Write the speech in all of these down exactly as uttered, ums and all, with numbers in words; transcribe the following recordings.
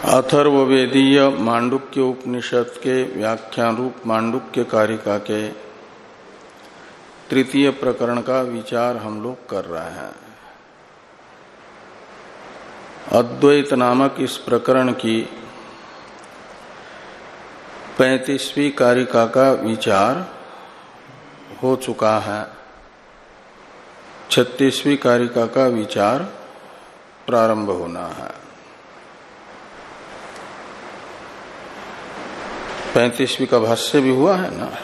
अथर्ववेदीय मांडुक्य उपनिषद के व्याख्यान रूप मांडुक्य कारिका के तृतीय प्रकरण का विचार हम लोग कर रहे हैं। अद्वैत नामक इस प्रकरण की पैंतीसवीं कारिका का विचार हो चुका है। छत्तीसवीं कारिका का विचार प्रारंभ होना है। पैंतीसवीं का भाष्य भी हुआ है ना।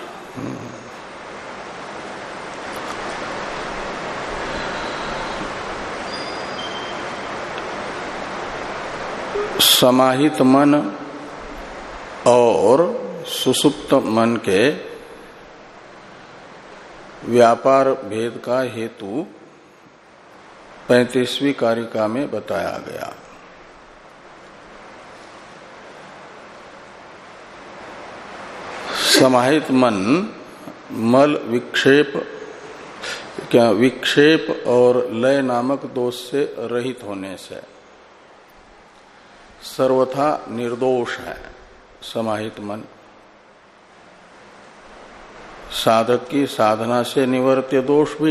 समाहित मन और सुसुप्त मन के व्यापार भेद का हेतु पैंतीसवीं कारिका में बताया गया। समाहित मन मल विक्षेप क्या विक्षेप और लय नामक दोष से रहित होने से सर्वथा निर्दोष है। समाहित मन साधक की साधना से निवर्त्य दोष भी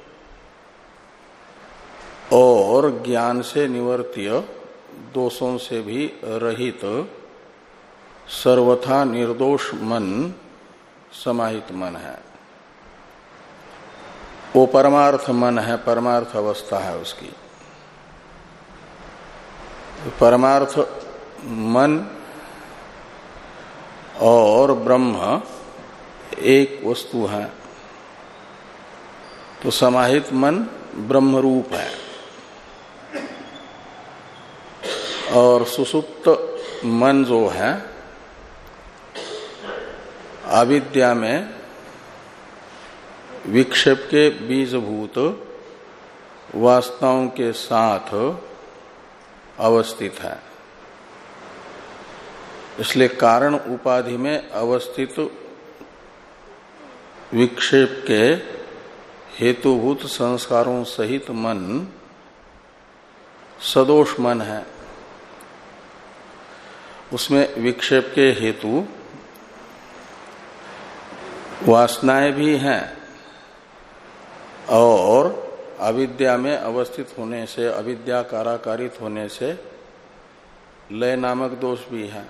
और ज्ञान से निवर्त्य दोषों से भी रहित सर्वथा निर्दोष मन समाहित मन है। वो परमार्थ मन है, परमार्थ अवस्था है उसकी। परमार्थ मन और ब्रह्म एक वस्तु है, तो समाहित मन ब्रह्म रूप है और सुसुप्त मन जो है अविद्या में विक्षेप के बीजभूत वासनाओं के साथ अवस्थित है। इसलिए कारण उपाधि में अवस्थित विक्षेप के हेतुभूत संस्कारों सहित मन सदोष मन है। उसमें विक्षेप के हेतु वासनाएं भी हैं और अविद्या में अवस्थित होने से, अविद्या काराकारित होने से लय नामक दोष भी है।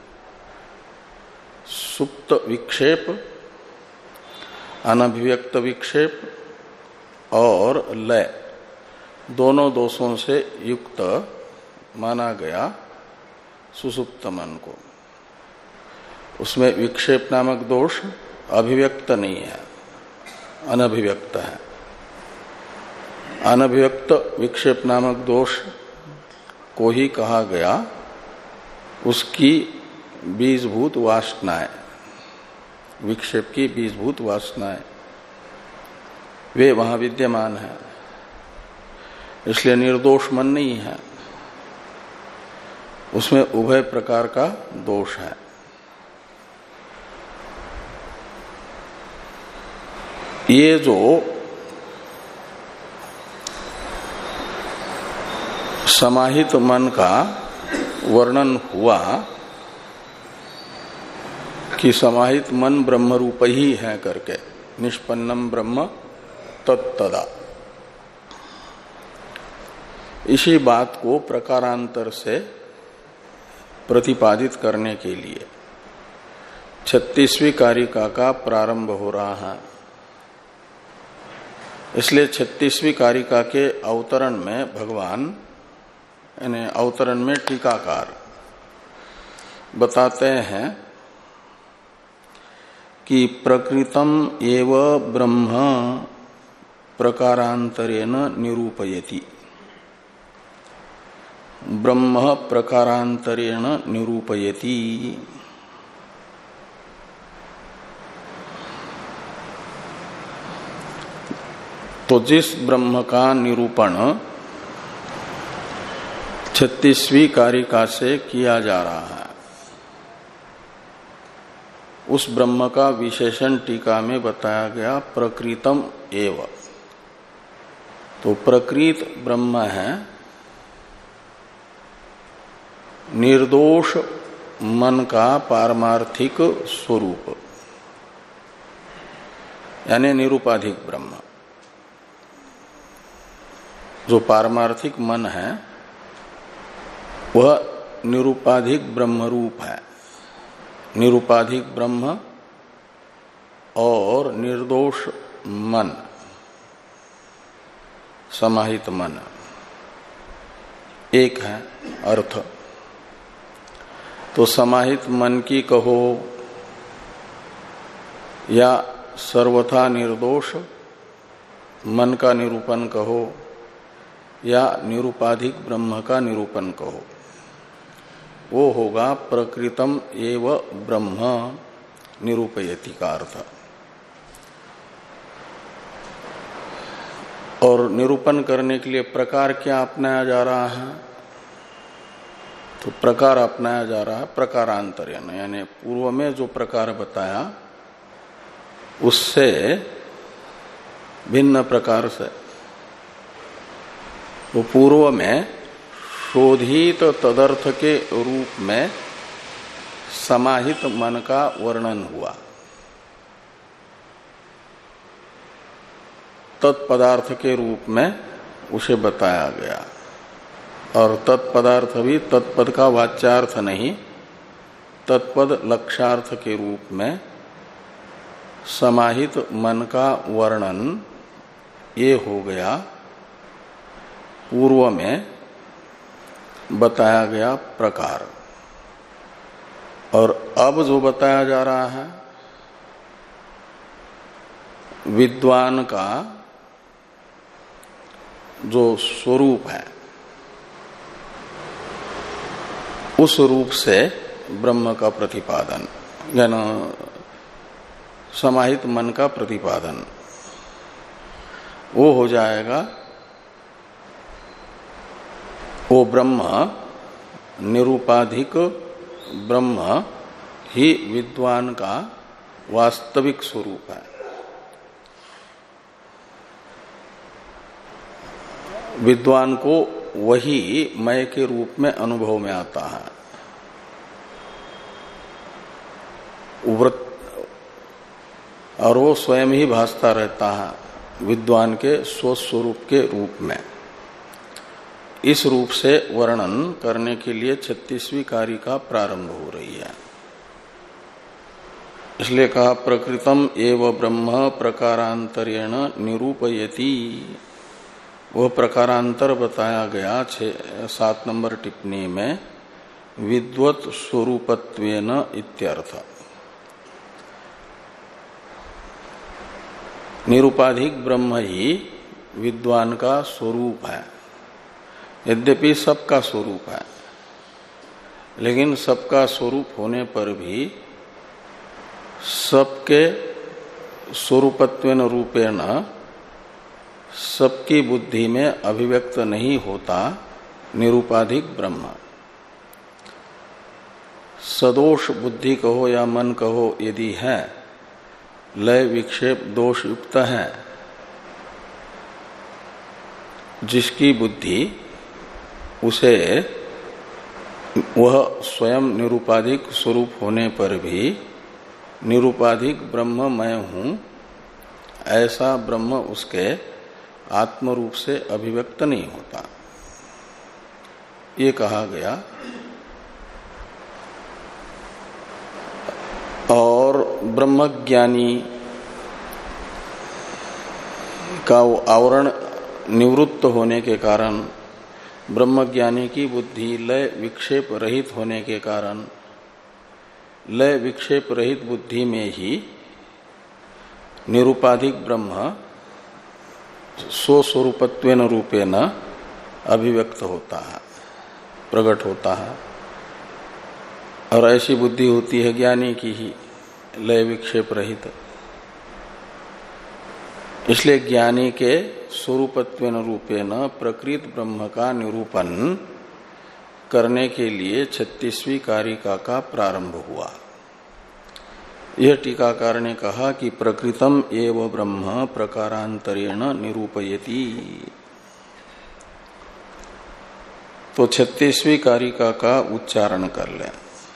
सुप्त विक्षेप, अनभिव्यक्त विक्षेप और लय दोनों दोषों से युक्त माना गया सुसुप्त मन को। उसमें विक्षेप नामक दोष अभिव्यक्त नहीं है, अनभिव्यक्त है। अनभिव्यक्त विक्षेप नामक दोष को ही कहा गया उसकी बीजभूत वासनाएं, विक्षेप की बीजभूत वासनाएं वे वहां विद्यमान है। इसलिए निर्दोष मन नहीं है, उसमें उभय प्रकार का दोष है। ये जो समाहित मन का वर्णन हुआ कि समाहित मन ब्रह्म रूप ही है करके, निष्पन्नम ब्रह्म तत्तदा, इसी बात को प्रकारांतर से प्रतिपादित करने के लिए छत्तीसवीं कारिका का प्रारंभ हो रहा है। इसलिए छत्तीसवीं कारिका के अवतरण में भगवान यानी अवतरण में टीकाकार बताते हैं कि प्रकृतम एव ब्रह्म प्रकारांतरेण निरूपयति। ब्रह्म प्रकारांतरेण निरूपयति। तो जिस ब्रह्म का निरूपण छत्तीसवीं कारिका से किया जा रहा है, उस ब्रह्म का विशेषण टीका में बताया गया प्रकृतम एव। तो प्रकृत ब्रह्म है निर्दोष मन का पारमार्थिक स्वरूप यानी निरुपाधिक ब्रह्म। जो पारमार्थिक मन है वह निरुपाधिक ब्रह्म रूप है। निरुपाधिक ब्रह्म और निर्दोष मन, समाहित मन एक है अर्थ। तो समाहित मन की कहो या सर्वथा निर्दोष मन का निरूपण कहो या निरुपाधिक ब्रह्म का निरूपण कहो, वो होगा प्रकृतम एव ब्रह्म निरूपयति का अर्थ। और निरूपण करने के लिए प्रकार क्या अपनाया जा रहा है? तो प्रकार अपनाया जा रहा है प्रकारांतर्यन, यानी पूर्व में जो प्रकार बताया उससे भिन्न प्रकार से। वो पूर्व में शोधित तदर्थ के रूप में समाहित मन का वर्णन हुआ, तत्पदार्थ के रूप में उसे बताया गया। और तत्पदार्थ भी तत्पद का वाच्यार्थ नहीं, तत्पद लक्ष्यार्थ के रूप में समाहित मन का वर्णन ये हो गया पूर्व में बताया गया प्रकार। और अब जो बताया जा रहा है विद्वान का जो स्वरूप है उस रूप से ब्रह्म का प्रतिपादन, यानी समाहित मन का प्रतिपादन, वो हो जाएगा। वो ब्रह्म निरूपाधिक ब्रह्म ही विद्वान का वास्तविक स्वरूप है। विद्वान को वही मय के रूप में अनुभव में आता है। व्रत और वो स्वयं ही भासता रहता है विद्वान के स्वस्वरूप के रूप में। इस रूप से वर्णन करने के लिए छत्तीसवीं कारिका प्रारंभ हो रही है। इसलिए कहा प्रकृतम एव ब्रह्म प्रकारांतरेण निरूपयति। वह प्रकारांतर बताया गया छह सात नंबर टिप्पणी में विद्वत स्वरूपत्वेन इत्यर्थ। निरुपाधिक ब्रह्म ही विद्वान का स्वरूप है। यद्यपि सबका स्वरूप है, लेकिन सबका स्वरूप होने पर भी सबके स्वरूपत्वेन रूपेण सबकी बुद्धि में अभिव्यक्त नहीं होता निरुपाधिक ब्रह्म। सदोष बुद्धि कहो या मन कहो यदि है, लय विक्षेप दोष युक्त है, जिसकी बुद्धि उसे वह स्वयं निरुपाधिक स्वरूप होने पर भी निरुपाधिक ब्रह्म मैं हूं ऐसा ब्रह्म उसके आत्म रूप से अभिव्यक्त नहीं होता, ये कहा गया। और ब्रह्मज्ञानी का वो आवरण निवृत्त होने के कारण, ब्रह्मज्ञानी की बुद्धि लय विक्षेप रहित होने के कारण, लय विक्षेप रहित बुद्धि में ही निरुपाधिक ब्रह्म स्वस्वरूपत्वेन रूपेण अभिव्यक्त होता है, प्रकट होता है। और ऐसी बुद्धि होती है ज्ञानी की ही, लय विक्षेप रहित। इसलिए ज्ञानी के स्वरूपत्वेन रूपेण प्रकृत ब्रह्म का निरूपण करने के लिए छत्तीसवीं कारिका का प्रारंभ हुआ। यह टीकाकार ने कहा कि प्रकृतम एव ब्रह्म प्रकारांतरेण निरूपयति। तो छत्तीसवीं कारिका का उच्चारण कर लें।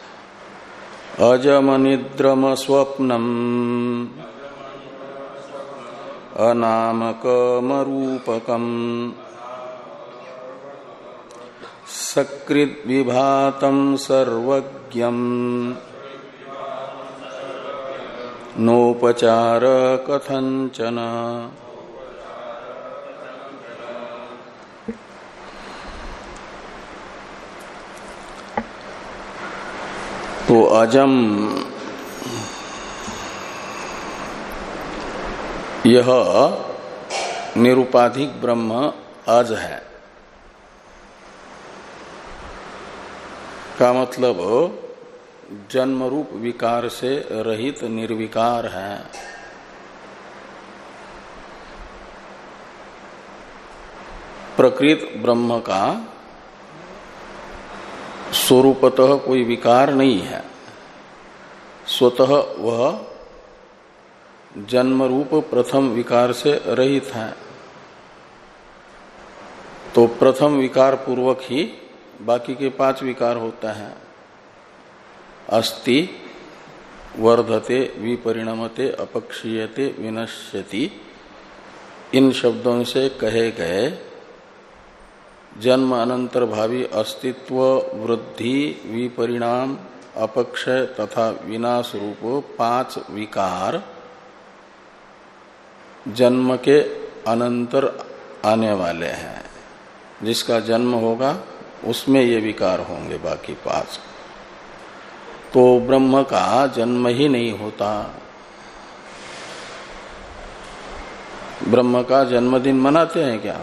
अजम निद्रम स्वप्नम अनामकम रूपकम सकृत विभातं सर्वज्ञं नोपचार कथंचन। तो अजम यह निरुपाधिक ब्रह्म अज है का मतलब जन्म रूप विकार से रहित निर्विकार है। प्रकृत ब्रह्म का स्वरूपतः कोई विकार नहीं है, स्वतः वह जन्म रूप प्रथम विकार से रहित है। तो प्रथम विकार पूर्वक ही बाकी के पांच विकार होते हैं। अस्ति, वर्धते, विपरिणमते, अपक्षीयते, विनश्यति। इन शब्दों से कहे गए जन्म अनंतर भावी अस्तित्व, वृद्धि, विपरिणाम, अपक्षय तथा विनाश रूप पांच विकार जन्म के अनंतर आने वाले हैं। जिसका जन्म होगा उसमें ये विकार होंगे बाकी पांच। तो ब्रह्म का जन्म ही नहीं होता। ब्रह्म का जन्मदिन मनाते हैं क्या?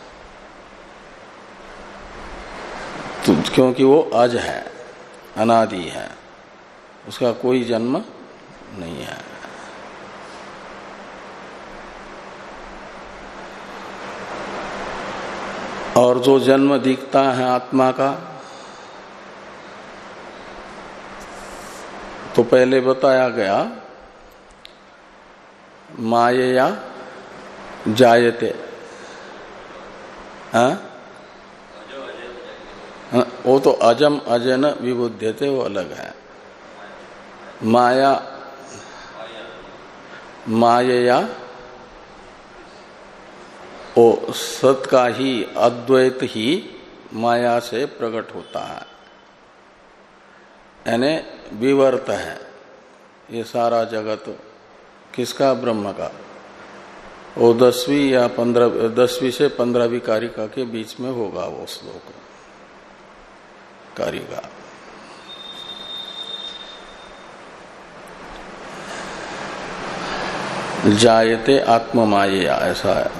तो क्योंकि वो अज है, अनादि है, उसका कोई जन्म नहीं है। और जो जन्म दिखता है आत्मा का, तो पहले बताया गया मायया जायते। हाँ? वो तो अजम अजन विबुध्यते, वो अलग है। माया मायया वो सत का ही अद्वैत ही माया से प्रकट होता है, यानी विवर्त है ये सारा जगत। किसका? ब्रह्म का। वो दसवीं या पंद्रह दसवीं से पंद्रहवीं कारिका के बीच में होगा वो श्लोक कारिका। जायते आत्म मायया, ऐसा है।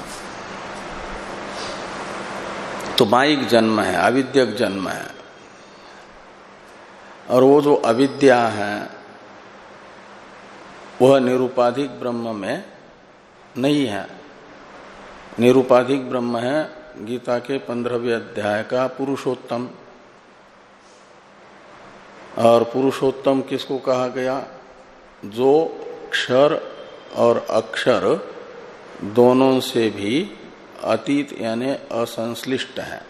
तो मायिक जन्म है, अविद्यक जन्म है। और वो जो अविद्या है वह निरुपाधिक ब्रह्म में नहीं है। निरुपाधिक ब्रह्म है गीता के पंद्रहवें अध्याय का पुरुषोत्तम। और पुरुषोत्तम किसको कहा गया? जो क्षर और अक्षर दोनों से भी अतीत यानी असंश्लिष्ट है।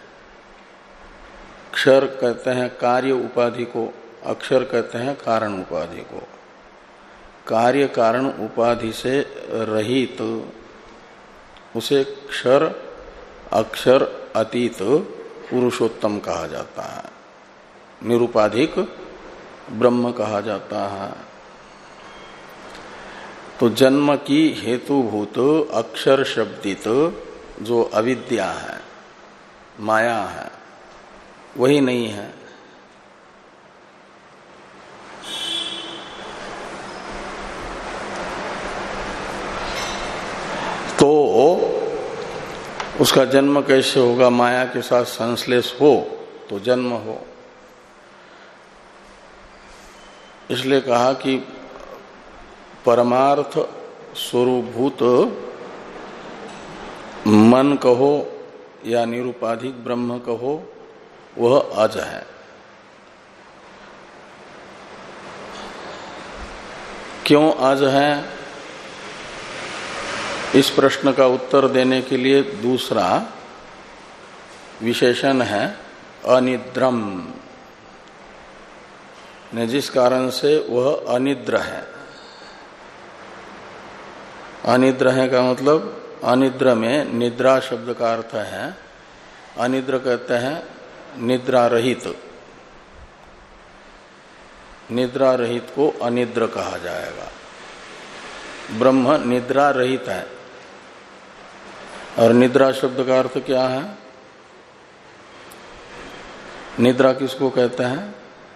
क्षर कहते हैं कार्य उपाधि को, अक्षर कहते हैं कारण उपाधि को। कार्य कारण उपाधि से रहित तो उसे क्षर अक्षर अतीत पुरुषोत्तम कहा जाता है, निरुपाधिक ब्रह्म कहा जाता है। तो जन्म की हेतुभूत अक्षर शब्दित जो अविद्या है, माया है, वही नहीं है। तो उसका जन्म कैसे होगा? माया के साथ संश्लेष हो तो जन्म हो। इसलिए कहा कि परमार्थ स्वरूपभूत मन कहो या निरुपाधिक ब्रह्म कहो, वह अज है। क्यों अज है? इस प्रश्न का उत्तर देने के लिए दूसरा विशेषण है अनिद्रम ने जिस कारण से वह अनिद्र है। अनिद्र है का मतलब अनिद्र में निद्रा शब्द का अर्थ है, अनिद्र कहते हैं निद्रा रहित, निद्रा रहित को अनिद्र कहा जाएगा। ब्रह्म निद्रा रहित है। और निद्रा शब्द का अर्थ क्या है? निद्रा किसको कहते हैं?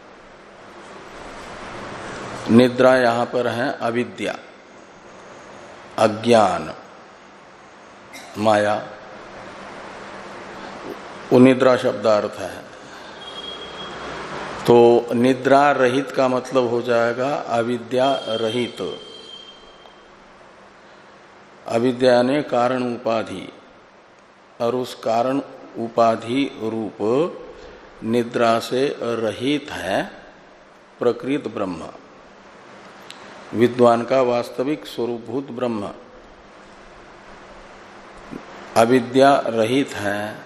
निद्रा यहां पर है अविद्या, अज्ञान, माया, वो निद्रा शब्दार्थ है। तो निद्रा रहित का मतलब हो जाएगा अविद्या रहित। अविद्या ने कारण उपाधि, और उस कारण उपाधि रूप निद्रा से रहित है प्रकृत ब्रह्म, विद्वान का वास्तविक स्वरूपभूत ब्रह्म अविद्या रहित है।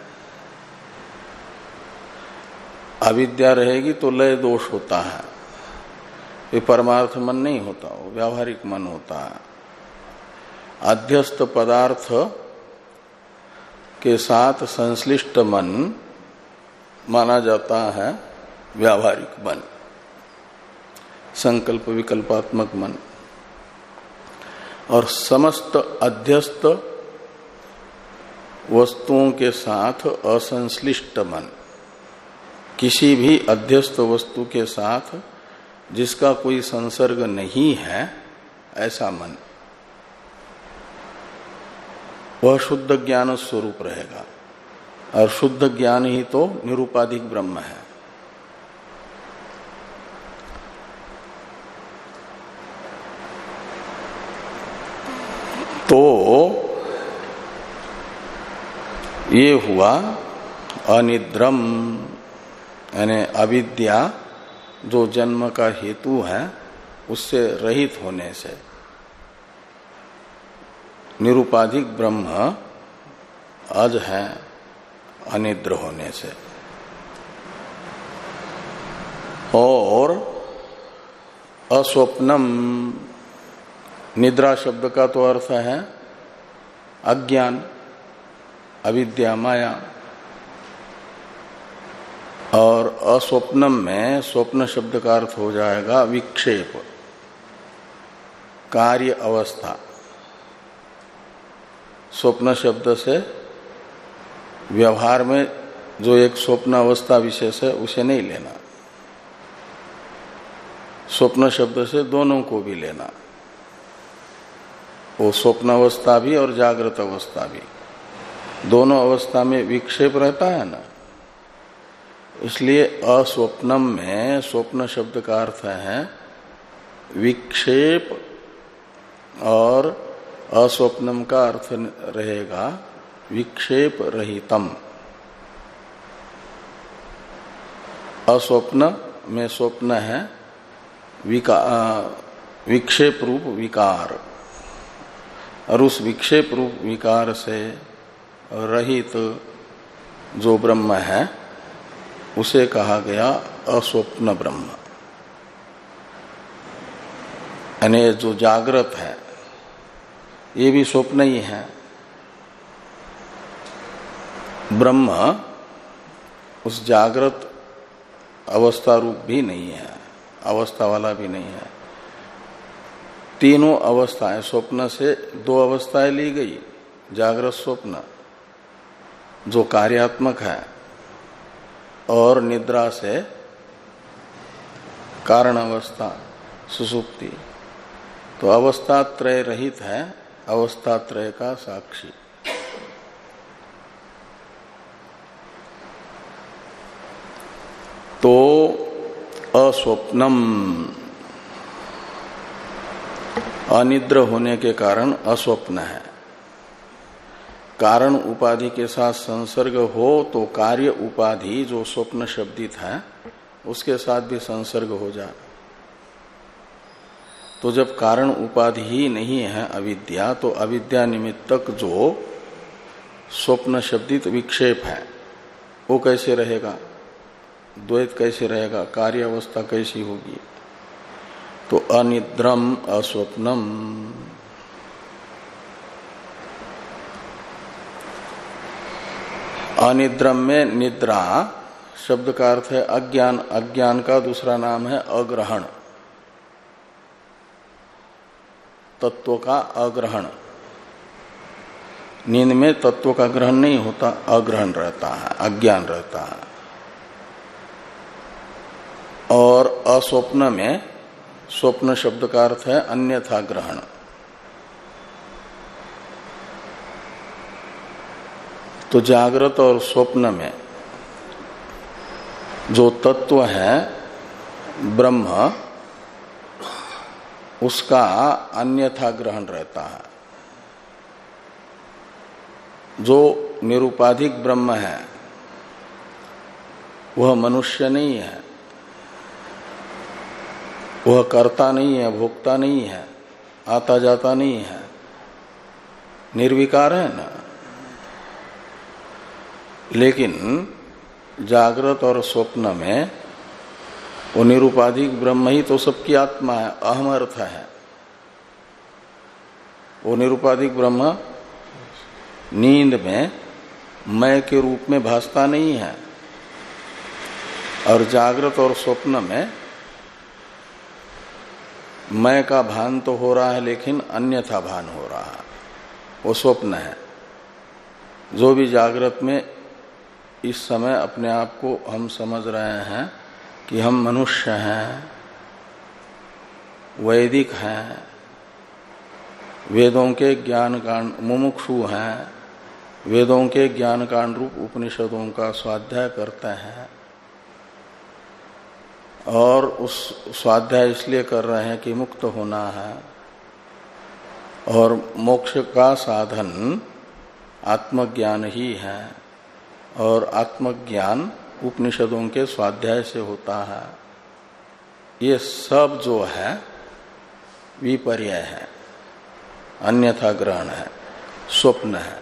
अविद्या रहेगी तो लय दोष होता है, ये परमार्थ मन नहीं होता, वो व्यावहारिक मन होता है। अध्यस्त पदार्थ के साथ संश्लिष्ट मन माना जाता है व्यावहारिक मन, संकल्प विकल्पात्मक मन। और समस्त अध्यस्त वस्तुओं के साथ असंश्लिष्ट मन, किसी भी अध्यस्त वस्तु के साथ जिसका कोई संसर्ग नहीं है ऐसा मन, वह शुद्ध ज्ञान स्वरूप रहेगा। और शुद्ध ज्ञान ही तो निरुपाधिक ब्रह्म है। तो ये हुआ अनिद्रम, यानी अविद्या जो जन्म का हेतु है उससे रहित होने से, निरुपाधिक ब्रह्म अज है अनिद्र होने से। और अस्वप्नम, निद्रा शब्द का तो अर्थ है अज्ञान, अविद्या, माया। और अस्वप्नम में स्वप्न शब्द का अर्थ हो जाएगा विक्षेप, कार्य अवस्था। स्वप्न शब्द से व्यवहार में जो एक स्वप्न अवस्था विशेष है उसे नहीं लेना, स्वप्न शब्द से दोनों को भी लेना, वो स्वप्न अवस्था भी और जागृत अवस्था भी, दोनों अवस्था में विक्षेप रहता है ना। इसलिए अस्वप्नम में स्वप्न शब्द का अर्थ है विक्षेप, और अस्वप्नम का अर्थ रहेगा विक्षेप रहितम। अस्वप्न में स्वप्न है विक्षेप रूप विकार, और उस विक्षेप रूप विकार से रहित जो ब्रह्म है उसे कहा गया अस्वप्न ब्रह्म। यानी जो जागृत है ये भी स्वप्न ही है। ब्रह्म उस जागृत अवस्था रूप भी नहीं है, अवस्था वाला भी नहीं है। तीनों अवस्थाएं, स्वप्न से दो अवस्थाएं ली गई, जागृत स्वप्न जो कार्यात्मक है, और निद्रा से कारण अवस्था सुषुप्ति। तो अवस्था त्रय रहित है, अवस्था त्रय का साक्षी। तो अस्वप्नम, अनिद्र होने के कारण अस्वप्न है। कारण उपाधि के साथ संसर्ग हो तो कार्य उपाधि जो स्वप्न शब्दित है उसके साथ भी संसर्ग हो जाए। तो जब कारण उपाधि ही नहीं है अविद्या, तो अविद्या निमित्तक जो स्वप्न शब्दित विक्षेप है वो कैसे रहेगा? द्वैत कैसे रहेगा, कार्य अवस्था कैसी होगी? तो अनिद्रम अस्वप्नम। अनिद्रम में निद्रा शब्द का अर्थ है अज्ञान। अज्ञान का दूसरा नाम है अग्रहण, तत्व का अग्रहण। नींद में तत्व का ग्रहण नहीं होता, अग्रहण रहता है, अज्ञान रहता है। और अस्वप्न में, स्वप्न शब्द का अर्थ है अन्यथा ग्रहण। तो जागृत और स्वप्न में जो तत्व है ब्रह्म, उसका अन्यथा ग्रहण रहता है। जो निरुपाधिक ब्रह्म है वह मनुष्य नहीं है, वह कर्ता नहीं है, भोक्ता नहीं है, आता जाता नहीं है, निर्विकार है ना। लेकिन जागृत और स्वप्न में वो निरुपाधिक ब्रह्म ही तो सबकी आत्मा है, अहम अर्थ है। वो निरुपाधिक ब्रह्म नींद में मैं के रूप में भासता नहीं है, और जागृत और स्वप्न में मैं का भान तो हो रहा है लेकिन अन्यथा भान हो रहा है, वो स्वप्न है। जो भी जागृत में इस समय अपने आप को हम समझ रहे हैं कि हम मनुष्य हैं, वैदिक हैं, वेदों के ज्ञान कांड मुमुक्षु हैं, वेदों के ज्ञान कांड रूप उपनिषदों का स्वाध्याय करते हैं, और उस स्वाध्याय इसलिए कर रहे हैं कि मुक्त होना है, और मोक्ष का साधन आत्मज्ञान ही है, और आत्मज्ञान उपनिषदों के स्वाध्याय से होता है। ये सब जो है विपर्य है, अन्यथा ग्रहण है, स्वप्न है।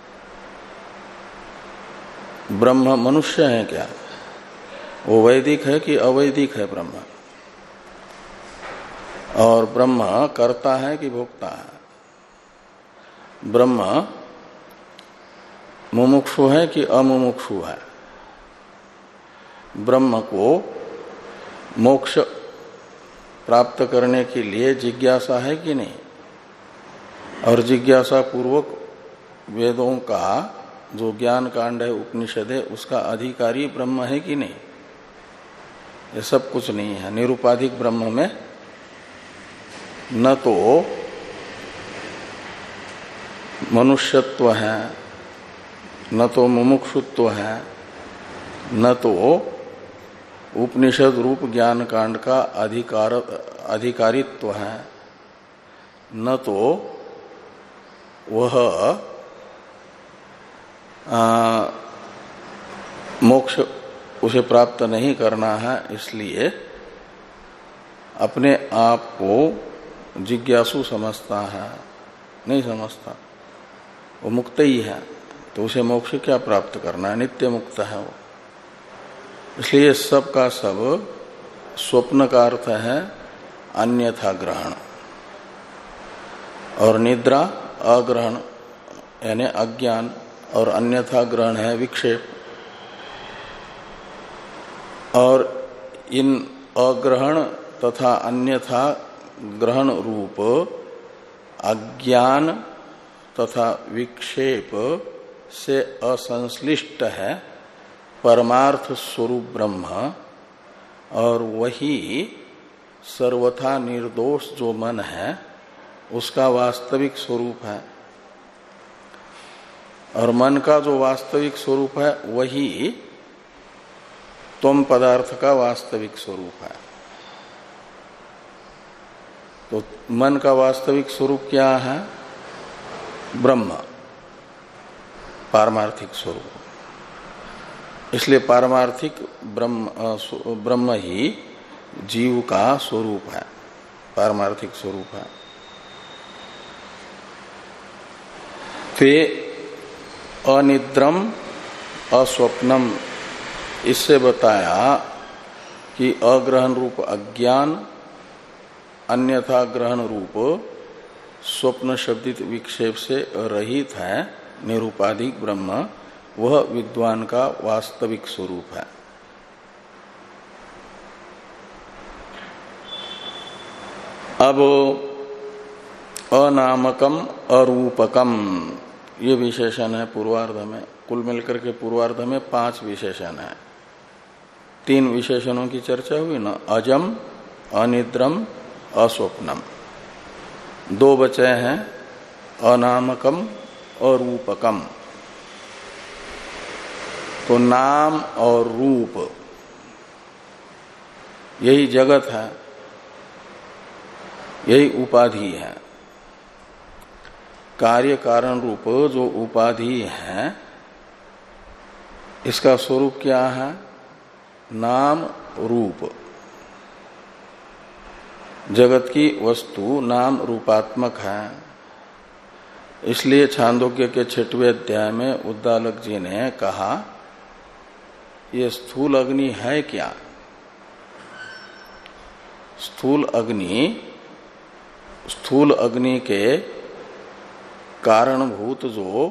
ब्रह्म मनुष्य है क्या? वो वैदिक है कि अवैदिक है ब्रह्म? और ब्रह्म कर्ता है कि भोक्ता है? ब्रह्म मुमुक्षु है कि अमुमुक्षु है? ब्रह्म को मोक्ष प्राप्त करने के लिए जिज्ञासा है कि नहीं? और जिज्ञासा पूर्वक वेदों का जो ज्ञान कांड है, उपनिषद है, उसका अधिकारी ब्रह्म है कि नहीं? ये सब कुछ नहीं है। निरुपाधिक ब्रह्म में न तो मनुष्यत्व है, न तो मुमुक्षुत्व है, न तो उपनिषद रूप ज्ञान कांड का अधिकार अधिकारित्व है, न तो वह आ, मोक्ष उसे प्राप्त नहीं करना है, इसलिए अपने आप को जिज्ञासु समझता है। नहीं समझता, वो मुक्त ही है, तो उसे मोक्ष क्या प्राप्त करना है? नित्य मुक्त है वो। इसलिए सब का सब स्वप्न का अर्थ है अन्यथा ग्रहण, और निद्रा अग्रहण यानी अज्ञान, और अन्यथा ग्रहण है विक्षेप। और इन अग्रहण तथा अन्यथा ग्रहण रूप अज्ञान तथा विक्षेप से असंश्लिष्ट है परमार्थ स्वरूप ब्रह्म, और वही सर्वथा निर्दोष जो मन है उसका वास्तविक स्वरूप है। और मन का जो वास्तविक स्वरूप है वही त्वम पदार्थ का वास्तविक स्वरूप है। तो मन का वास्तविक स्वरूप क्या है? ब्रह्म, पारमार्थिक स्वरूप। इसलिए पारमार्थिक ब्रह्म ब्रह्म ही जीव का स्वरूप है, पारमार्थिक स्वरूप है। ते अनिद्रम अस्वप्नम इससे बताया कि अग्रहण रूप अज्ञान अन्यथा ग्रहण रूप स्वप्न शब्दित विक्षेप से रहित है निरूपाधिक ब्रह्म, वह विद्वान का वास्तविक स्वरूप है। अब अनामकम अरूपकम ये विशेषण है पूर्वार्ध में। कुल मिलकर के पूर्वार्ध में पांच विशेषण है। तीन विशेषणों की चर्चा हुई ना, अजम, अनिद्रम, अस्वप्नम। दो बचे हैं अनामकम और रूपकम। तो नाम और रूप यही जगत है, यही उपाधि है। कार्य कारण रूप जो उपाधि है इसका स्वरूप क्या है? नाम रूप। जगत की वस्तु नाम रूपात्मक है। इसलिए छांदोग्य के छठवें अध्याय में उद्दालक जी ने कहा ये स्थूल अग्नि है क्या? स्थूल अग्नि स्थूल अग्नि के कारणभूत जो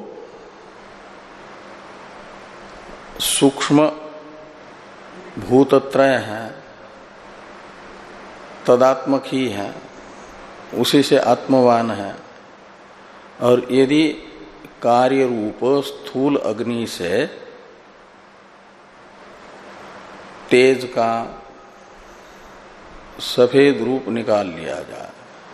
सूक्ष्म भूतत्रय है तदात्मक ही है, उसी से आत्मवान है। और यदि कार्य रूप स्थूल अग्नि से तेज का सफेद रूप निकाल लिया जाए,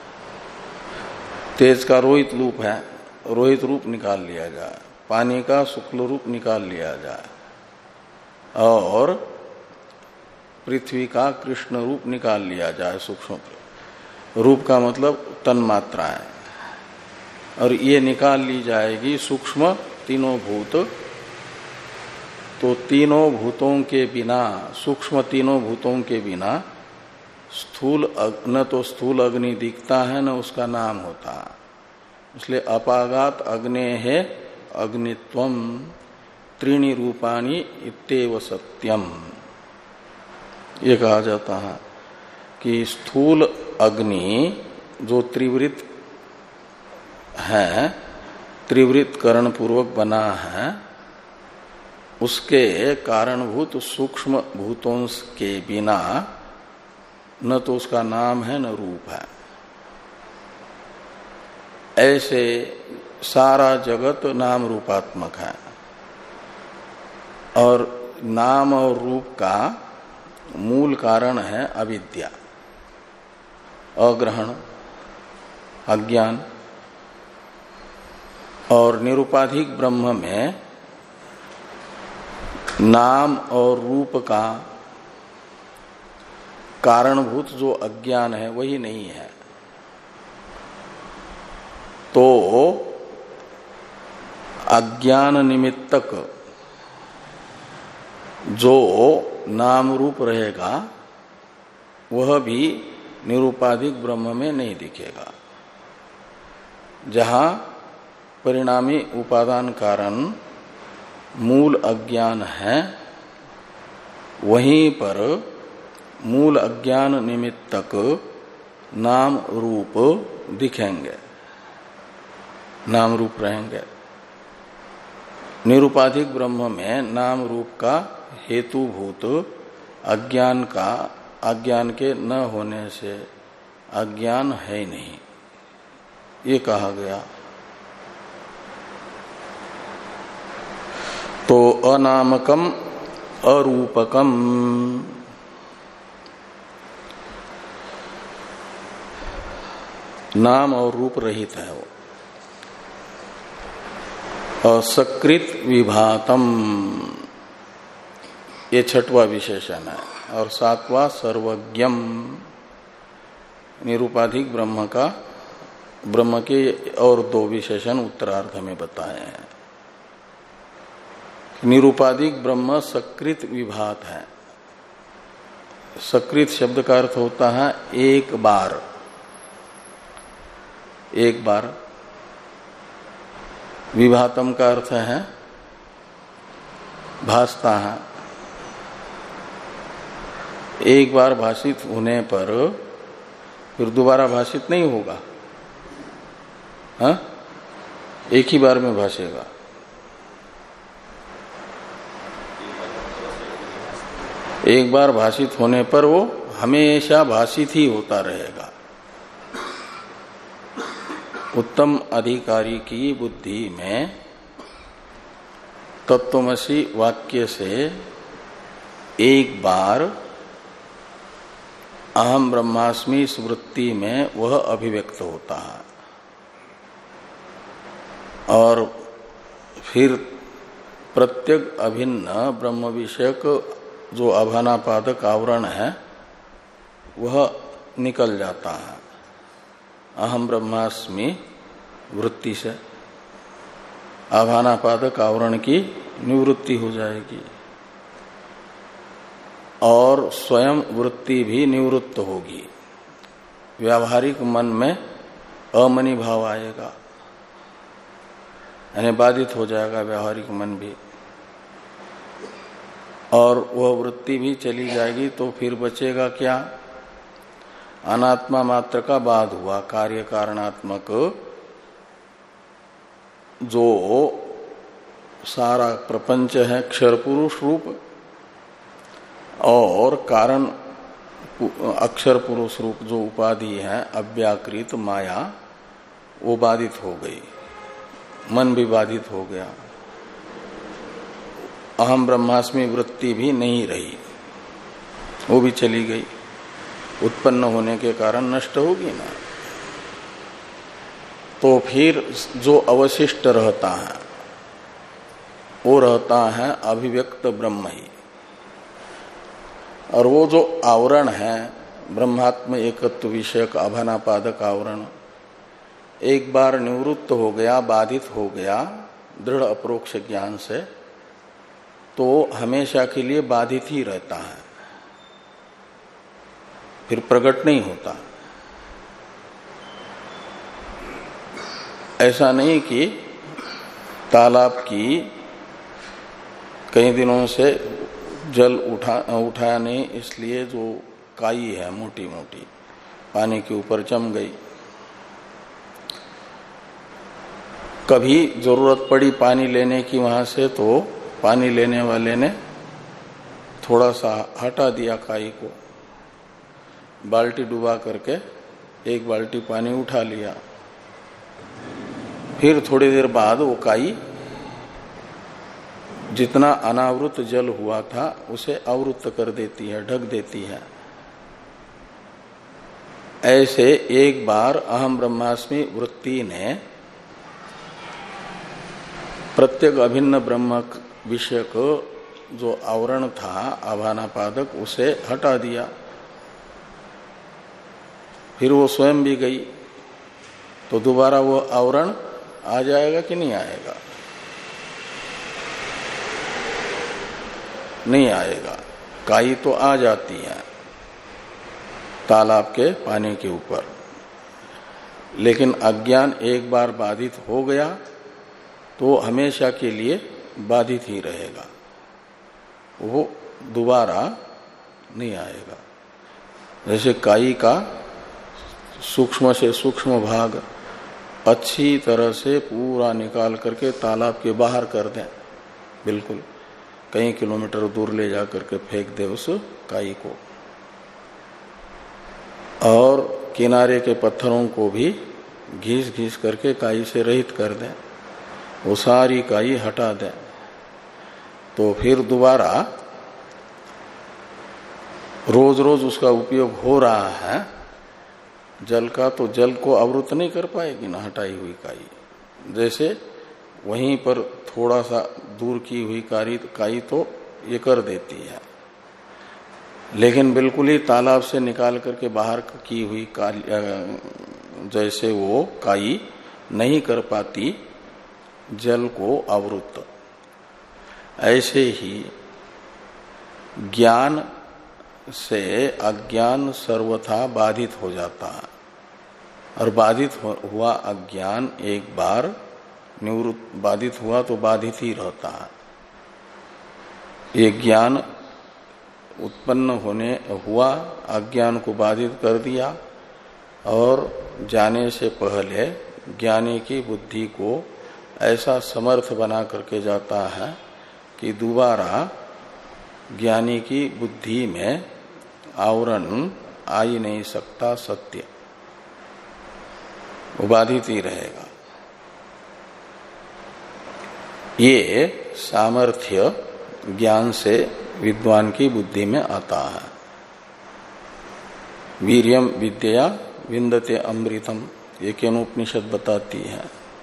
तेज का रोहित रूप है, रोहित रूप निकाल लिया जाए, पानी का शुक्ल रूप निकाल लिया जाए और पृथ्वी का कृष्ण रूप निकाल लिया जाए, सूक्ष्म रूप का मतलब तन्मात्रा है, और ये निकाल ली जाएगी सूक्ष्म तीनों भूत। तो तीनों भूतों के बिना, सूक्ष्म तीनों भूतों के बिना स्थूल न तो स्थूल अग्नि दिखता है न उसका नाम होता। इसलिए अपागात अग्नेः अग्नित्वम त्रीणि रूपाणि इत्येव सत्यम, ये कहा जाता है कि स्थूल अग्नि जो त्रिवृत है, त्रिवृत करण पूर्वक बना है, उसके कारणभूत सूक्ष्म भूतों के बिना न तो उसका नाम है न रूप है। ऐसे सारा जगत नाम रूपात्मक है और नाम और रूप का मूल कारण है अविद्या, अग्रहण, अज्ञान। और निरुपाधिक ब्रह्म में नाम और रूप का कारणभूत जो अज्ञान है वही नहीं है। तो अज्ञान निमित्तक जो नाम रूप रहेगा वह भी निरुपाधिक ब्रह्म में नहीं दिखेगा। जहां परिणामी उपादान कारण मूल अज्ञान है, वहीं पर मूल अज्ञान निमित्तक नाम रूप दिखेंगे, नाम रूप रहेंगे। निरुपाधिक ब्रह्म में नाम रूप का हेतुभूत अज्ञान का, अज्ञान के न होने से अज्ञान है नहीं, ये कहा गया। तो अनामकम अरूपकम, नाम और रूप रहित है वो। असकृत विभातम, ये छठवा विशेषण है। और सातवां सर्वज्ञम, निरुपाधिक ब्रह्म का, ब्रह्म के और दो विशेषण उत्तरार्ध में बताए हैं। निरुपाधिक ब्रह्म सकृत विभात है। सकृत शब्द का अर्थ होता है एक बार, एक बार। विभातम का अर्थ है भासता है, एक बार भाषित होने पर फिर दोबारा भाषित नहीं होगा, हाँ? एक ही बार में भाषेगा। एक बार भाषित होने पर वो हमेशा भाषित ही होता रहेगा। उत्तम अधिकारी की बुद्धि में तत्वमसि वाक्य से एक बार अहम ब्रह्मास्मि स्मृति में वह अभिव्यक्त होता है, और फिर प्रत्येक अभिन्न ब्रह्म विषयक जो अभानापादक आवरण है वह निकल जाता है अहम ब्रह्मास्मि वृत्ति से। आभानापादक आवरण की निवृत्ति हो जाएगी और स्वयं वृत्ति भी निवृत्त होगी। व्यावहारिक मन में अमनि भाव आएगा, यानी बाधित हो जाएगा व्यावहारिक मन भी, और वह वृत्ति भी चली जाएगी। तो फिर बचेगा क्या? अनात्मा मात्र का बाध हुआ, कार्य कारणात्मक जो सारा प्रपंच है क्षर पुरुष रूप, और कारण अक्षर पुरुष रूप जो उपाधि है अव्याकृत माया, वो बाधित हो गई, मन भी बाधित हो गया। अहम ब्रह्मास्मि वृत्ति भी नहीं रही, वो भी चली गई, उत्पन्न होने के कारण नष्ट होगी ना। तो फिर जो अवशिष्ट रहता है वो रहता है अभिव्यक्त ब्रह्म ही, और वो जो आवरण है ब्रह्मात्म एकत्व विषयक आभानापादक आवरण, एक बार निवृत्त हो गया, बाधित हो गया दृढ़ अपरोक्ष ज्ञान से, तो हमेशा के लिए बाधित ही रहता है, फिर प्रकट नहीं होता। ऐसा नहीं कि तालाब की कई दिनों से जल उठा उठाया नहीं, इसलिए जो काई है मोटी मोटी पानी के ऊपर जम गई। कभी जरूरत पड़ी पानी लेने की वहां से, तो पानी लेने वाले ने थोड़ा सा हटा दिया काई को, बाल्टी डुबा करके एक बाल्टी पानी उठा लिया। फिर थोड़ी देर बाद वो काई जितना अनावृत जल हुआ था उसे आवृत कर देती है, ढक देती है। ऐसे एक बार अहम ब्रह्मास्मि वृत्ति ने प्रत्येक अभिन्न ब्रह्म विषय को जो आवरण था आभानापादक, उसे हटा दिया। फिर वो स्वयं भी गई, तो दोबारा वो आवरण आ जाएगा कि नहीं आएगा? नहीं आएगा। काई तो आ जाती है तालाब के पानी के ऊपर, लेकिन अज्ञान एक बार बाधित हो गया तो हमेशा के लिए बाधित ही रहेगा, वो दोबारा नहीं आएगा। जैसे काई का सूक्ष्म से सूक्ष्म भाग अच्छी तरह से पूरा निकाल करके तालाब के बाहर कर दें, बिल्कुल कई किलोमीटर दूर ले जा करके फेंक दे उस काई को, और किनारे के पत्थरों को भी घिस घिस करके काई से रहित कर दें, वो सारी काई हटा दें, तो फिर दोबारा रोज रोज उसका उपयोग हो रहा है जल का, तो जल को आवृत नहीं कर पाएगी ना हटाई हुई काई। जैसे वहीं पर थोड़ा सा दूर की हुई कारी काई तो ये कर देती है, लेकिन बिल्कुल ही तालाब से निकाल करके बाहर की हुई काली जैसे वो काई नहीं कर पाती जल को आवृत। ऐसे ही ज्ञान से अज्ञान सर्वथा बाधित हो जाता है, और बाधित हुआ अज्ञान एक बार निवृत्त बाधित हुआ तो बाधित ही रहता है। ये ज्ञान उत्पन्न होने हुआ, अज्ञान को बाधित कर दिया और जाने से पहले ज्ञानी की बुद्धि को ऐसा समर्थ बना करके जाता है कि दोबारा ज्ञानी की बुद्धि में आवरण आ ही नहीं सकता, सत्य बाधित ही रहेगा। ये सामर्थ्य ज्ञान से विद्वान की बुद्धि में आता है। वीर्यम विद्या विन्दते अमृतम, ये केनोपनिषद बताती है।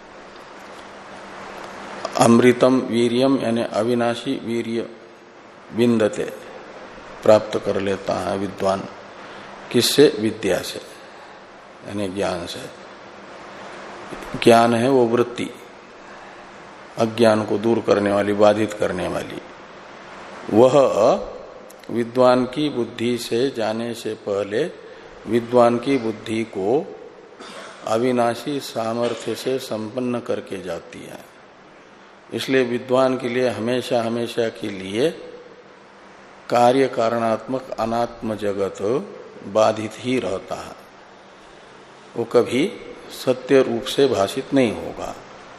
अमृतम वीर्यम यानी अविनाशी वीर्य विन्दते, प्राप्त कर लेता है विद्वान। किससे? विद्या से, यानी ज्ञान से। ज्ञान है वो वृत्ति, अज्ञान को दूर करने वाली, बाधित करने वाली। वह विद्वान की बुद्धि से जाने से पहले विद्वान की बुद्धि को अविनाशी सामर्थ्य से संपन्न करके जाती है। इसलिए विद्वान के लिए हमेशा हमेशा के लिए कार्य कारणात्मक अनात्म जगत बाधित ही रहता है, वो कभी सत्य रूप से भाषित नहीं होगा।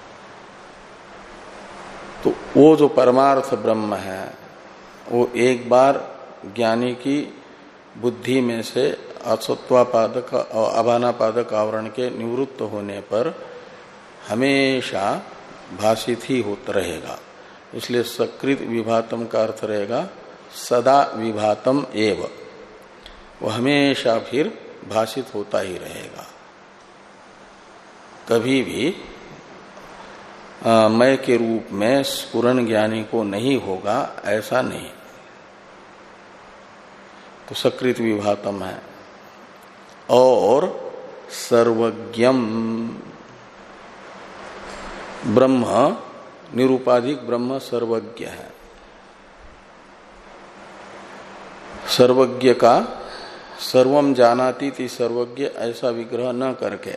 तो वो जो परमार्थ ब्रह्म है वो एक बार ज्ञानी की बुद्धि में से असत्वापादक और अभानापादक आवरण के निवृत्त होने पर हमेशा भाषित ही होता रहेगा। इसलिए सकृत विभातम का अर्थ रहेगा सदा विभातम एव, वो हमेशा फिर भाषित होता ही रहेगा। कभी भी आ, मय के रूप में स्फुरन ज्ञानी को नहीं होगा, ऐसा नहीं। तो सकृत विभातम है। और सर्वज्ञम ब्रह्म, निरुपाधिक ब्रह्म सर्वज्ञ है। सर्वज्ञ का सर्वम जानाति ति सर्वज्ञ ऐसा विग्रह न करके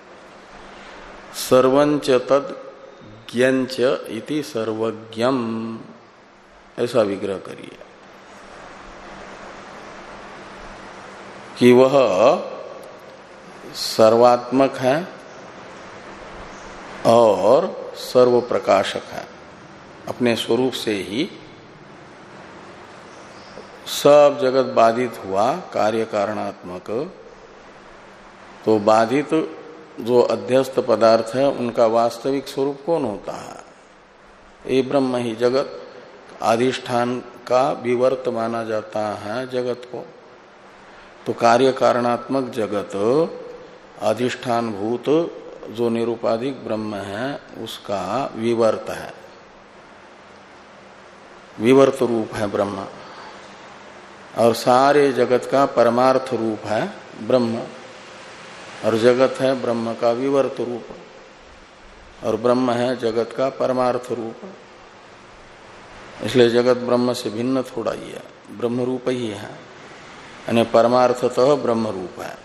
सर्वंच तद ज्ञंच इति सर्वज्ञम ऐसा विग्रह करिए कि वह सर्वात्मक है और सर्व प्रकाशक है। अपने स्वरूप से ही सब जगत बाधित हुआ कार्य कारणात्मक, तो बाधित जो अध्यस्त पदार्थ है उनका वास्तविक स्वरूप कौन होता है? ये ब्रह्म ही। जगत अधिष्ठान का विवर्त माना जाता है जगत को। तो कार्य कारणात्मक जगत अधिष्ठान भूत जो निरुपाधिक ब्रह्म है उसका विवर्त है, विवर्त रूप है ब्रह्म। और सारे जगत का परमार्थ रूप है ब्रह्म, और जगत है ब्रह्म का विवर्त रूप, और ब्रह्म है जगत का परमार्थ रूप। इसलिए जगत ब्रह्म से भिन्न थोड़ा ही है, ब्रह्म रूप ही है, यानी परमार्थतः ब्रह्म रूप है।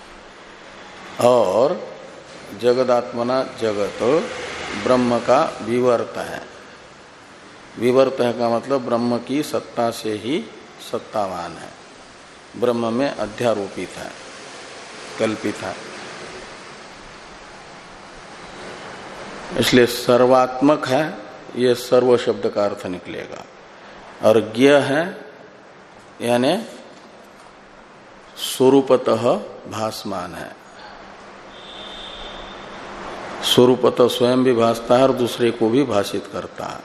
और जगदात्मना जगत ब्रह्म का विवर्त है। विवर्त है का मतलब ब्रह्म की सत्ता से ही सत्तावान है, ब्रह्म में अध्यारोपित है, कल्पित है। इसलिए सर्वात्मक है, ये सर्व शब्द का अर्थ निकलेगा। और ज्ञ है यानी स्वरूपतः भासमान है, स्वरूपतः स्वयं भी भासता है और दूसरे को भी भाषित करता है।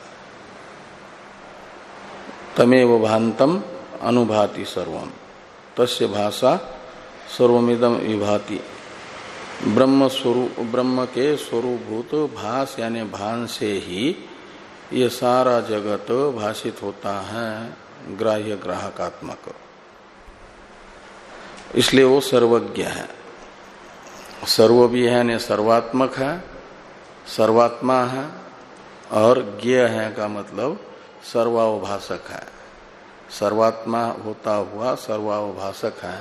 तमेव भांतम अनुभाति सर्वम तस्य भाषा सर्वमिदम विभाति। ब्रह्म स्वरूप, ब्रह्म के स्वरूपभूत भास यानी भान से ही ये सारा जगत भाषित होता है, ग्राह्य ग्राहकात्मक। इसलिए वो सर्वज्ञ है। सर्व भी है ने सर्वात्मक है, सर्वात्मा है, और ज्ञ है का मतलब सर्वावभाषक है। सर्वात्मा होता हुआ सर्वावभाषक है।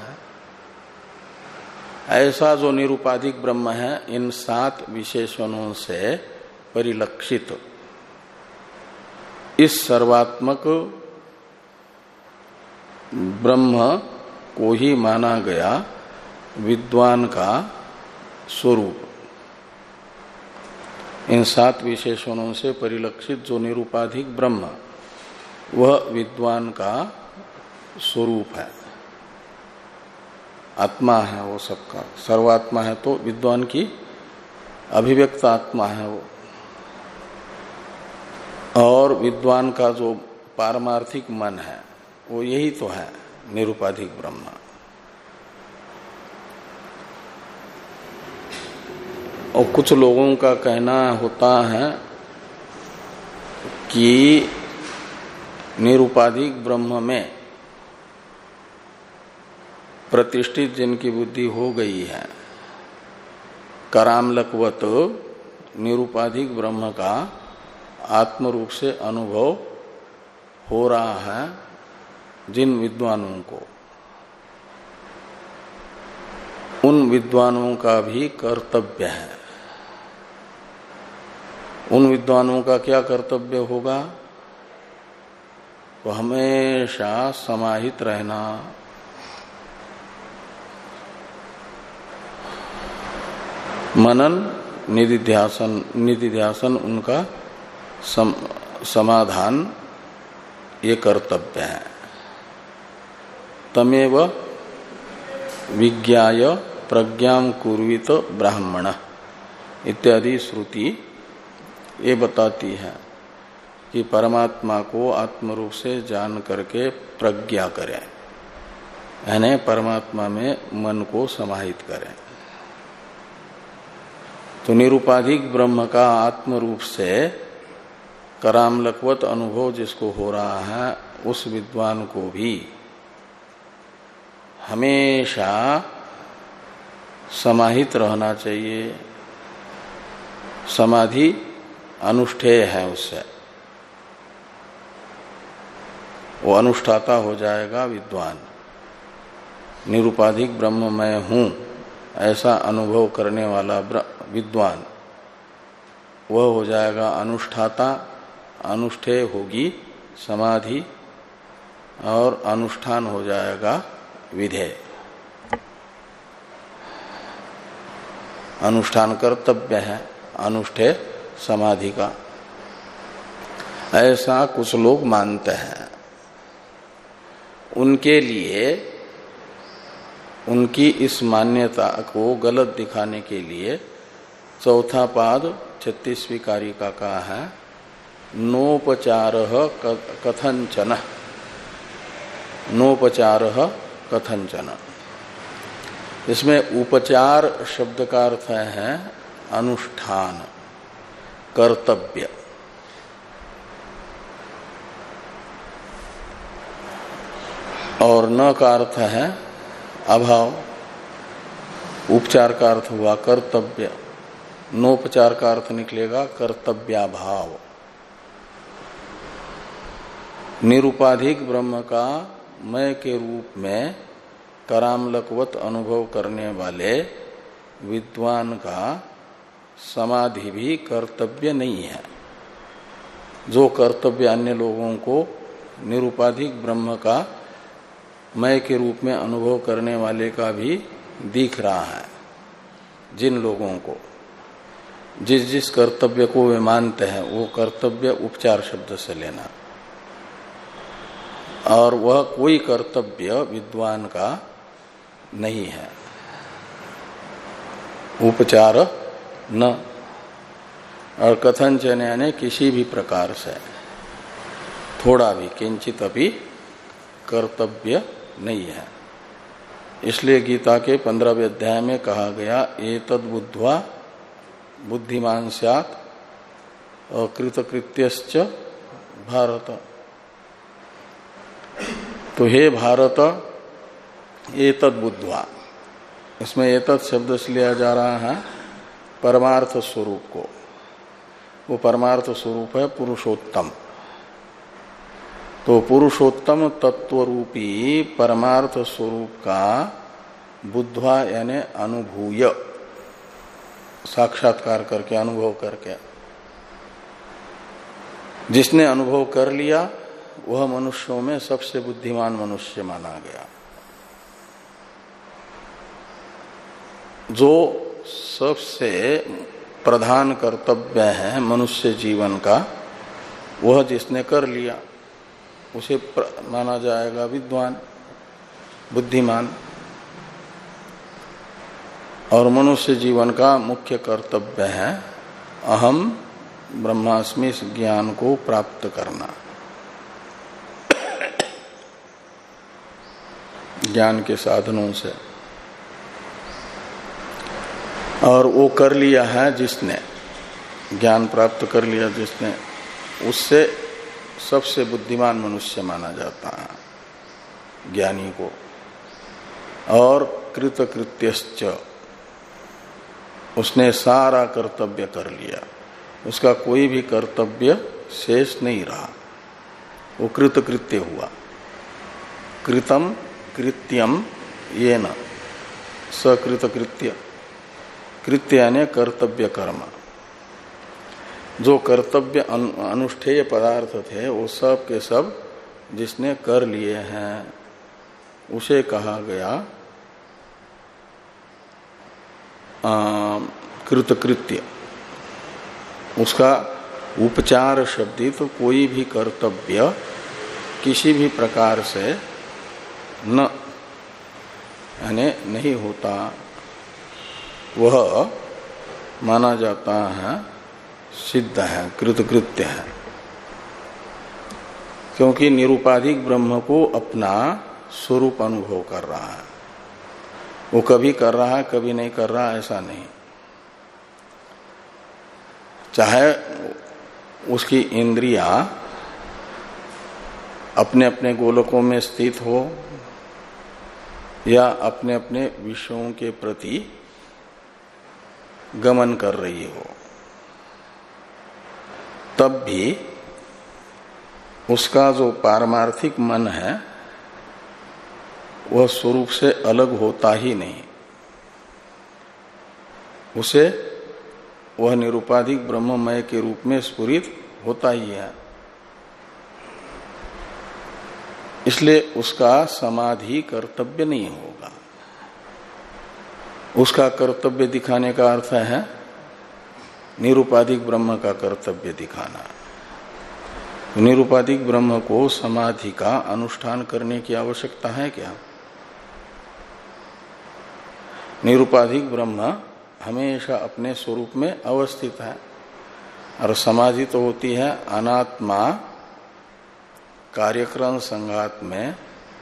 ऐसा जो निरुपाधिक ब्रह्म है इन सात विशेषणों से परिलक्षित इस सर्वात्मक ब्रह्म को ही माना गया विद्वान का स्वरूप। इन सात विशेषणों से परिलक्षित जो निरूपाधिक ब्रह्म, वह विद्वान का स्वरूप है, आत्मा है वो सबका। सर्वात्मा है तो विद्वान की अभिव्यक्त आत्मा है वो। और विद्वान का जो पारमार्थिक मन है वो यही तो है निरूपाधिक ब्रह्म। और कुछ लोगों का कहना होता है कि निरूपाधिक ब्रह्म में प्रतिष्ठित जिनकी बुद्धि हो गई है, करामलकवत निरूपाधिक ब्रह्म का आत्म रूप से अनुभव हो रहा है जिन विद्वानों को, उन विद्वानों का भी कर्तव्य है। उन विद्वानों का क्या कर्तव्य होगा? तो हमेशा समाहित रहना, मनन निधिध्यासन, निधिध्यासन उनका सम, समाधान ये कर्तव्य है। तमेव विज्ञाय प्रज्ञां कुर्वीत ब्राह्मण इत्यादि श्रुति ये बताती है कि परमात्मा को आत्मरूप से जान करके प्रज्ञा करें, यानी परमात्मा में मन को समाहित करें। तो निरूपाधिक ब्रह्म का आत्म रूप से करामलकवत अनुभव जिसको हो रहा है, उस विद्वान को भी हमेशा समाहित रहना चाहिए। समाधि अनुष्ठेय है, उससे वो अनुष्ठाता हो जाएगा विद्वान। निरूपाधिक ब्रह्म मैं हूं ऐसा अनुभव करने वाला विद्वान वह हो जाएगा अनुष्ठाता। अनुष्ठेय होगी समाधि और अनुष्ठान हो जाएगा विधेय। अनुष्ठान कर्तव्य है अनुष्ठेय समाधि का, ऐसा कुछ लोग मानते हैं। उनके लिए उनकी इस मान्यता को गलत दिखाने के लिए चौथा पाद छत्तीसवीं कारिका का है नोपचारः कथंचन। नोपचारः कथंचन, इसमें उपचार शब्द का अर्थ है अनुष्ठान, कर्तव्य। और न का अर्थ है अभाव। उपचार का अर्थ हुआ कर्तव्य, नोपचार का अर्थ निकलेगा कर्तव्याभाव। निरूपाधिक ब्रह्म का मैं के रूप में करामलकवत अनुभव करने वाले विद्वान का समाधि भी कर्तव्य नहीं है। जो कर्तव्य अन्य लोगों को निरूपाधिक ब्रह्म का मैं के रूप में अनुभव करने वाले का भी दिख रहा है, जिन लोगों को जिस जिस कर्तव्य को वे मानते हैं वो कर्तव्य उपचार शब्द से लेना, और वह कोई कर्तव्य विद्वान का नहीं है। उपचार न, और कथंचन यानी किसी भी प्रकार से थोड़ा भी किंचित अभी कर्तव्य नहीं है। इसलिए गीता के पंद्रहवें अध्याय में कहा गया एतद् बुद्ध्वा बुद्धिमान स्यात् कृतकृत्यश्च भारत। तो हे भारत एतद् बुद्ध्वा, इसमें एतद् शब्द से लिया जा रहा है परमार्थ स्वरूप को। वो परमार्थ स्वरूप है पुरुषोत्तम। तो पुरुषोत्तम तत्व रूपी परमार्थ स्वरूप का बुद्ध्वा यानी अनुभूय, साक्षात्कार करके अनुभव करके, जिसने अनुभव कर लिया वह मनुष्यों में सबसे बुद्धिमान मनुष्य माना गया। जो सबसे प्रधान कर्तव्य है मनुष्य जीवन का, वह जिसने कर लिया उसे माना जाएगा विद्वान, बुद्धिमान। और मनुष्य जीवन का मुख्य कर्तव्य है अहम ब्रह्मास्मि इस ज्ञान को प्राप्त करना, ज्ञान के साधनों से। और वो कर लिया है जिसने, ज्ञान प्राप्त कर लिया जिसने, उससे सबसे बुद्धिमान मनुष्य माना जाता है ज्ञानी को। और कृतकृत्यश्च, उसने सारा कर्तव्य कर लिया, उसका कोई भी कर्तव्य शेष नहीं रहा, वो कृतकृत्य हुआ। कृतम कृत्यम ये न सकृतकृत्य, कृत्य यानी कर्तव्य कर्म। जो कर्तव्य अनुष्ठेय पदार्थ थे वो सब के सब जिसने कर लिए हैं उसे कहा गया कृतकृत्य। उसका उपचार शब्दित तो कोई भी कर्तव्य किसी भी प्रकार से न यानी नहीं होता, वह माना जाता है सिद्ध है, कृतकृत्य है। क्योंकि निरुपाधिक ब्रह्म को अपना स्वरूप अनुभव कर रहा है, वो कभी कर रहा है कभी नहीं कर रहा ऐसा नहीं। चाहे उसकी इंद्रियां अपने अपने गोलकों में स्थित हो या अपने अपने विषयों के प्रति गमन कर रही हो, तब भी उसका जो पारमार्थिक मन है वह स्वरूप से अलग होता ही नहीं, उसे वह निरुपाधिक ब्रह्ममय के रूप में स्फुरित होता ही है। इसलिए उसका समाधि कर्तव्य नहीं होगा। उसका कर्तव्य दिखाने का अर्थ है निरुपाधिक ब्रह्म का कर्तव्य दिखाना। निरुपाधिक ब्रह्म को समाधि का अनुष्ठान करने की आवश्यकता है क्या? निरुपाधिक ब्रह्म हमेशा अपने स्वरूप में अवस्थित है और समाधि तो होती है अनात्मा कार्यक्रम संघात में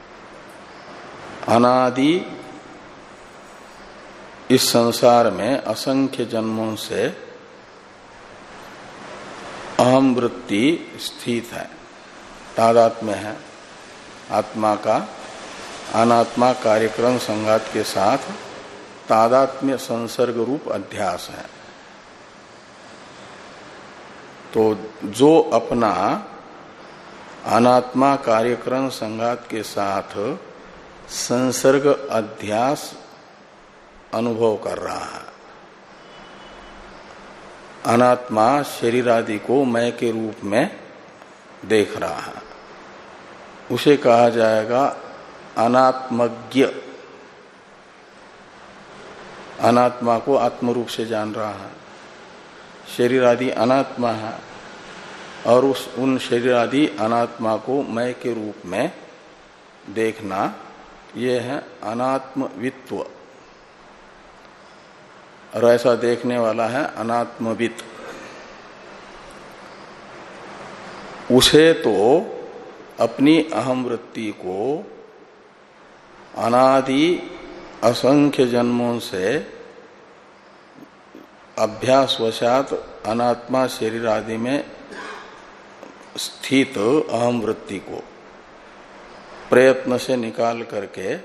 अनादि इस संसार में असंख्य जन्मों से अहम वृत्ति स्थित है, तादात्म्य है। आत्मा का अनात्मा कार्यक्रम संघात के साथ तादात्म्य संसर्ग रूप अध्यास है। तो जो अपना अनात्मा कार्यक्रम संघात के साथ संसर्ग अध्यास अनुभव कर रहा है, अनात्मा शरीर आदि को मैं के रूप में देख रहा है, उसे कहा जाएगा अनात्मज्ञ। अनात्मा को आत्म रूप से जान रहा है, शरीर आदि अनात्मा है और उस उन शरीर आदि अनात्मा को मैं के रूप में देखना, ये है अनात्मवित्व। और ऐसा देखने वाला है अनात्मवित्। उसे तो अपनी अहम वृत्ति को अनादि असंख्य जन्मों से अभ्यासवशात अनात्मा शरीर आदि में स्थित अहम वृत्ति को प्रयत्न से निकाल करके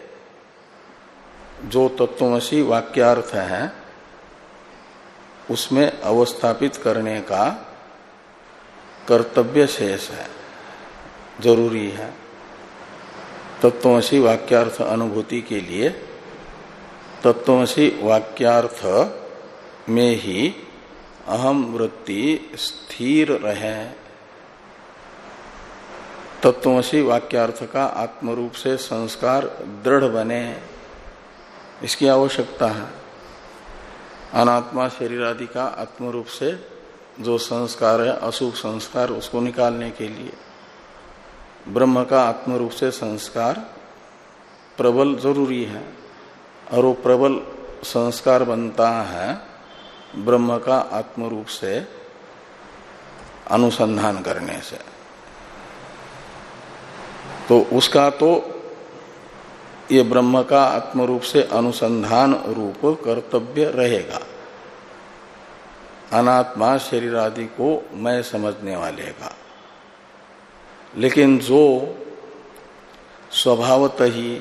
जो तत्वमसी वाक्यार्थ है उसमें अवस्थापित करने का कर्तव्य शेष है, जरूरी है। तत्वमसी वाक्यार्थ अनुभूति के लिए तत्वमसी वाक्यार्थ में ही अहम वृत्ति स्थिर रहे, तत्वमसि वाक्यार्थ का आत्मरूप से संस्कार दृढ़ बने, इसकी आवश्यकता है। अनात्मा शरीर आदि का आत्मरूप से जो संस्कार है अशुभ संस्कार, उसको निकालने के लिए ब्रह्म का आत्मरूप से संस्कार प्रबल जरूरी है। और वो प्रबल संस्कार बनता है ब्रह्म का आत्मरूप से अनुसंधान करने से। तो उसका तो ये ब्रह्म का आत्मरूप से अनुसंधान रूप कर्तव्य रहेगा, अनात्मा शरीर आदि को मैं समझने वाले का। लेकिन जो स्वभावतः ही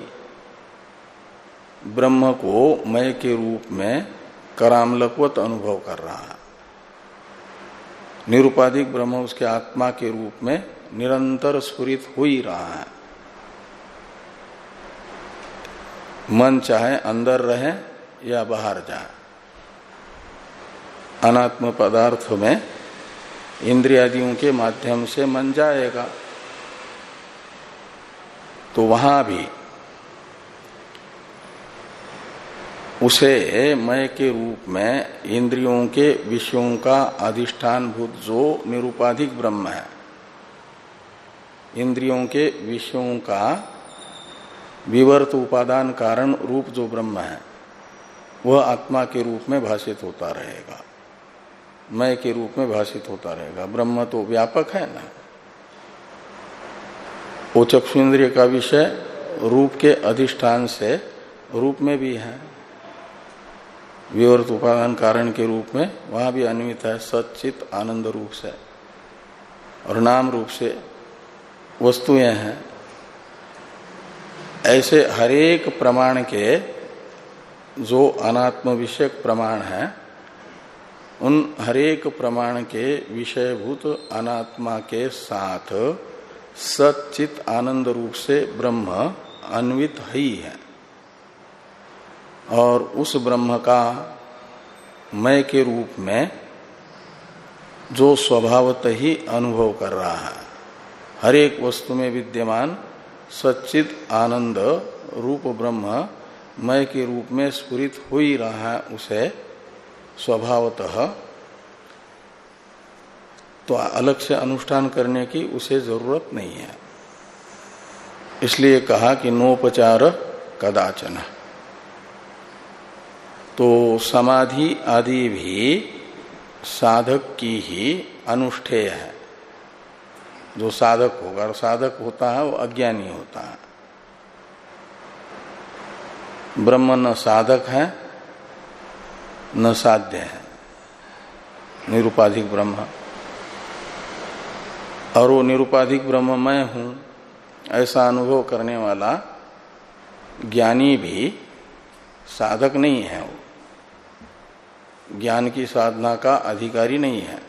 ब्रह्म को मैं के रूप में करामलकवत अनुभव कर रहा है, निरुपाधिक ब्रह्म उसके आत्मा के रूप में निरंतर स्फुरित हो ही रहा है, मन चाहे अंदर रहे या बाहर जाए। अनात्म पदार्थ में इंद्रियादियों के माध्यम से मन जाएगा, तो वहां भी उसे मय के रूप में इंद्रियों के विषयों का अधिष्ठान भूत जो निरुपाधिक ब्रह्म है, इंद्रियों के विषयों का विवर्त उपादान कारण रूप जो ब्रह्म है, वह आत्मा के रूप में भाषित होता रहेगा, मय के रूप में भाषित होता रहेगा। ब्रह्म तो व्यापक है ना, वो चक्षुन्द्रिय का विषय रूप के अधिष्ठान से रूप में भी है, विवर्त उपादान कारण के रूप में वहां भी अन्वित है सच्चित आनंद रूप से, और नाम रूप से वस्तुएं हैं। ऐसे हरेक प्रमाण के जो अनात्म विषयक प्रमाण है, उन हरेक प्रमाण के विषयभूत अनात्मा के साथ सच्चित आनंद रूप से ब्रह्म अन्वित ही है। और उस ब्रह्म का मय के रूप में जो स्वभावतः ही अनुभव कर रहा है, हरेक वस्तु में विद्यमान सच्चित आनंद रूप ब्रह्म मय के रूप में स्फुरित हो ही रहा है, उसे स्वभावतः तो अलग से अनुष्ठान करने की उसे जरूरत नहीं है। इसलिए कहा कि नोपचार कदाचन। तो समाधि आदि भी साधक की ही अनुष्ठेय है। जो साधक होगा, और साधक होता है वो अज्ञानी होता है। ब्रह्म न साधक है न साध्य है, निरुपाधिक ब्रह्म। और वो निरुपाधिक ब्रह्म मैं हूं ऐसा अनुभव करने वाला ज्ञानी भी साधक नहीं है, वो ज्ञान की साधना का अधिकारी नहीं है।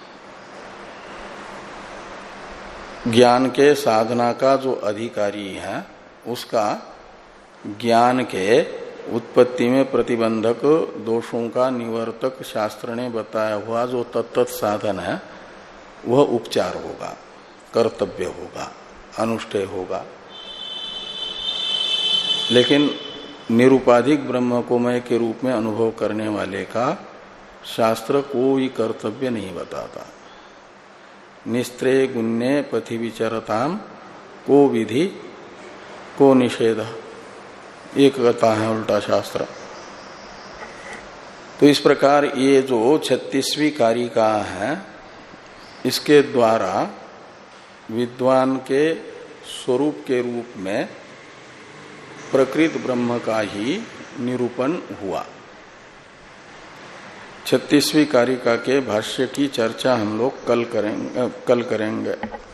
ज्ञान के साधना का जो अधिकारी है, उसका ज्ञान के उत्पत्ति में प्रतिबंधक दोषों का निवर्तक शास्त्र ने बताया हुआ जो तत्त साधन है, वह उपचार होगा, कर्तव्य होगा, अनुष्ठेय होगा। लेकिन निरुपाधिक ब्रह्म को मय के रूप में अनुभव करने वाले का शास्त्र कोई कर्तव्य नहीं बताता। निस्त्रे गुण्ये पथि विचरताम को विधि को निषेध, एक कहता है उल्टा शास्त्र। तो इस प्रकार ये जो छत्तीसवीं कारिका है, इसके द्वारा विद्वान के स्वरूप के रूप में प्रकृत ब्रह्म का ही निरूपण हुआ। छत्तीसवीं कारिका के भाष्य की चर्चा हम लोग कल करेंगे कल करेंगे